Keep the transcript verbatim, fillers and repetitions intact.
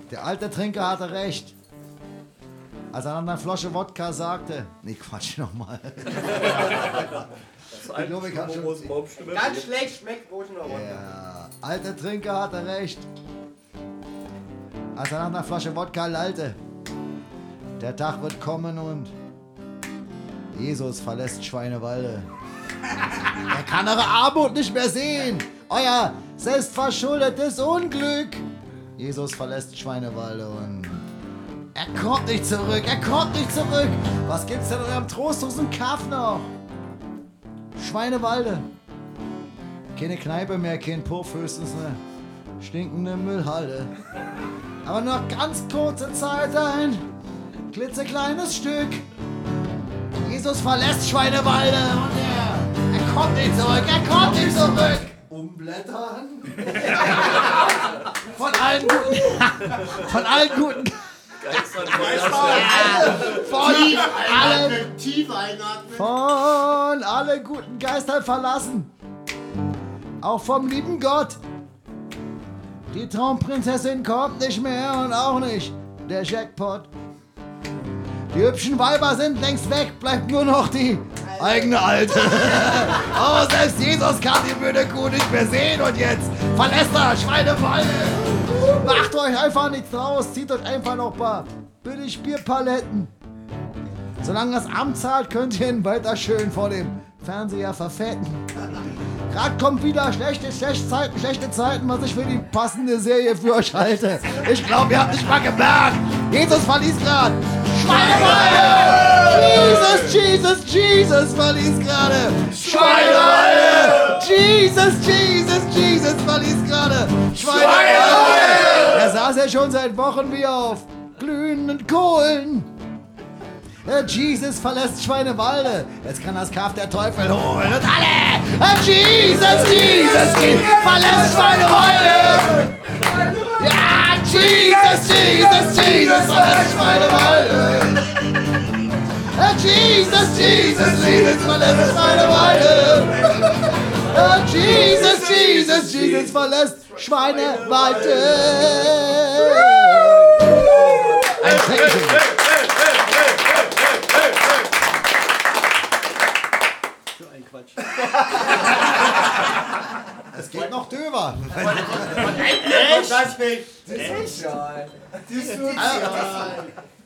Der alte Trinker hatte recht. Als er an einer Flasche Wodka sagte, nee, Quatsch, nochmal. Ich glaube, ich kann schon... Ganz schlecht schmeckt Oceaner Wodka. Ja, alter Trinker hatte recht. Als er nach einer Flasche Wodka lallte. Der Tag wird kommen und Jesus verlässt Schweinewalde. Er kann eure Armut nicht mehr sehen. Euer selbstverschuldetes Unglück. Jesus verlässt Schweinewalde und er kommt nicht zurück. Er kommt nicht zurück. Was gibt's denn in eurem trostlosen Kaff noch? Schweinewalde. Keine Kneipe mehr, kein Puff, höchstens eine stinkende Müllhalde. Aber nur ganz kurze Zeit ein klitzekleines Stück. Jesus verlässt Schweinewalde und er, er kommt nicht zurück, er kommt nicht zurück. Umblättern. Von allen guten, von allen guten Von allen, tief einatmen. von allen guten Geistern verlassen. Auch vom lieben Gott. Die Traumprinzessin kommt nicht mehr und auch nicht der Jackpot. Die hübschen Weiber sind längst weg, bleibt nur noch die eigene Alte. Oh, selbst Jesus kann die müde Kuh nicht mehr sehen und jetzt verlässt er Schweinefalle. Macht euch einfach nichts draus, zieht euch einfach noch ein paar billig Bierpaletten. Solange das Amt zahlt, könnt ihr ihn weiter schön vor dem Fernseher verfetten. Gerade kommt wieder schlechte, schlechte Zeiten, schlechte Zeiten, was ich für die passende Serie für euch halte. Ich glaube, ihr habt nicht mal gemerkt. Jesus verließ gerade Schweinewalde. Jesus, Jesus, Jesus verließ gerade Schweinewalde. Jesus, Jesus, Jesus verließ gerade Schweinewalde. Er saß ja schon seit Wochen wie auf glühenden Kohlen. Jesus verlässt Schweinewalde. Jetzt kann das Kaff der Teufel holen. Und alle! Jesus, Jesus, Jesus verlässt Schweinewalde. Ja, Jesus, Jesus, Jesus verlässt Schweinewalde. Jesus, Jesus, Jesus verlässt Schweinewalde. Jesus, Jesus, Jesus verlässt Schweinewalde. Ein Päckchen. Es geht noch drüber. Echt? Das nicht. Das ist sozial. Das ist sozial.